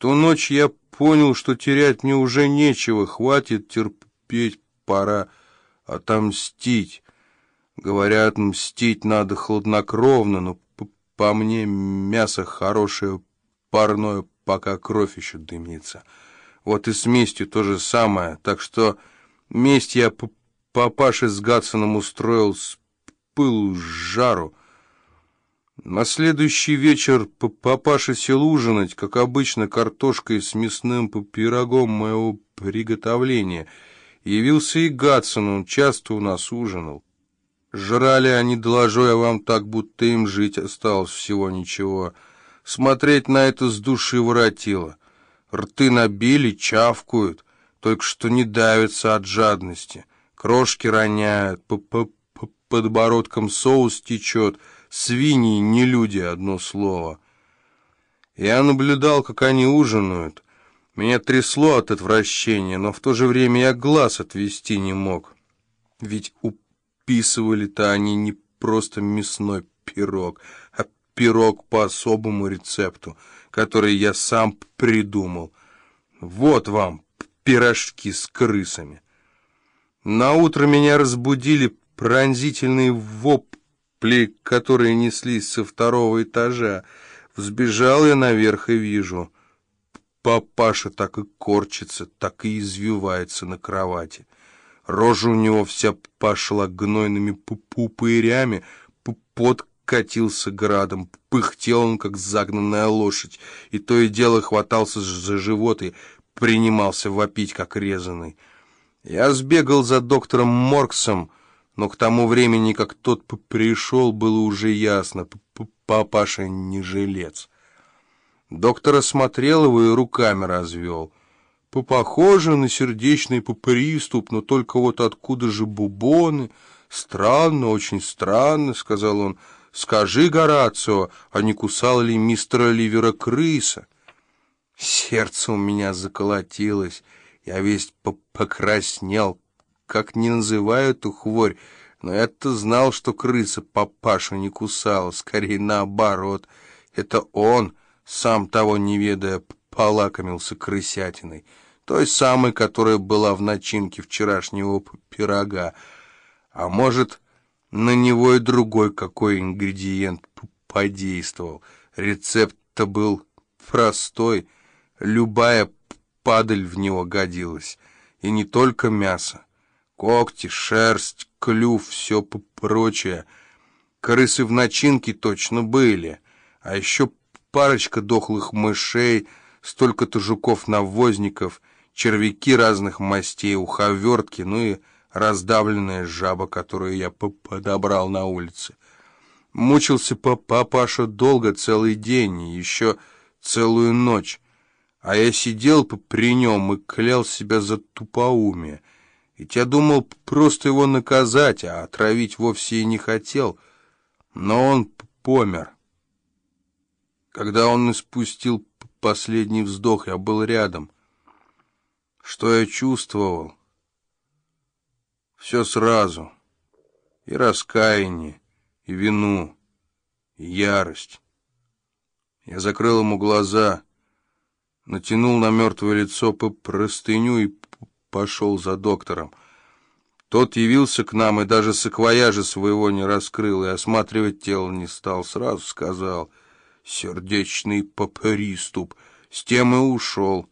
ту ночь я понял, что терять мне уже нечего, хватит терпеть, пора отомстить. Говорят, мстить надо хладнокровно, но по мне мясо хорошее, парное, пока кровь еще дымится. Вот и с местью то же самое, так что месть я папаше с Гатсоном устроил с пылу, с жару. На следующий вечер папаша сел ужинать, как обычно, картошкой с мясным пирогом моего приготовления. Явился и Гатсон, он часто у нас ужинал. Жрали они, доложу я вам, так, будто им жить осталось всего ничего. Смотреть на это с души воротило. Рты набили, чавкают, только что не давятся от жадности. Крошки роняют, по подбородкам соус течет. Свиньи, не люди, одно слово. Я наблюдал, как они ужинают. Меня трясло от отвращения, но в то же время я глаз отвести не мог. Ведь уписывали-то они не просто мясной пирог, а пирог по особому рецепту, который я сам придумал. Вот вам пирожки с крысами. Наутро меня разбудили пронзительные вопли, которые неслись со второго этажа. Взбежал я наверх и вижу, папаша так и корчится, так и извивается на кровати. Рожа у него вся пошла гнойными пупырями, пот катился градом, пыхтел он, как загнанная лошадь, и то и дело хватался за живот и принимался вопить, как резаный. Я сбегал за доктором Морксом, но к тому времени, как тот пришел, было уже ясно, папаша не жилец. Доктор осмотрел его и руками развел. Похоже на сердечный приступ, но только вот откуда же бубоны? Странно, очень странно, сказал он. Скажи, Горацио, а не кусал ли мистера Ливера крыса? Сердце у меня заколотилось, я весь покраснел. Как не называю эту хворь, но я-то знал, что крыса папашу не кусала, скорее наоборот. Это он, сам того не ведая, полакомился крысятиной, той самой, которая была в начинке вчерашнего пирога. А может, на него и другой какой ингредиент подействовал. Рецепт-то был простой, любая падаль в него годилась, и не только мясо. Когти, шерсть, клюв, все прочее. Крысы в начинке точно были, а еще парочка дохлых мышей, столько-то жуков-навозников, червяки разных мастей, уховертки, ну и раздавленная жаба, которую я подобрал на улице. Мучился папаша долго, целый день, и еще целую ночь, а я сидел при нем и клял себя за тупоумие. Ведь я думал просто его наказать, а отравить вовсе и не хотел. Но он помер. Когда он испустил последний вздох, я был рядом. Что я чувствовал? Все сразу. И раскаяние, и вину, и ярость. Я закрыл ему глаза, натянул на мертвое лицо простыню и пошел за доктором. Тот явился к нам и даже саквояжа своего не раскрыл и осматривать тело не стал. Сразу сказал: сердечный приступ. С тем и ушел.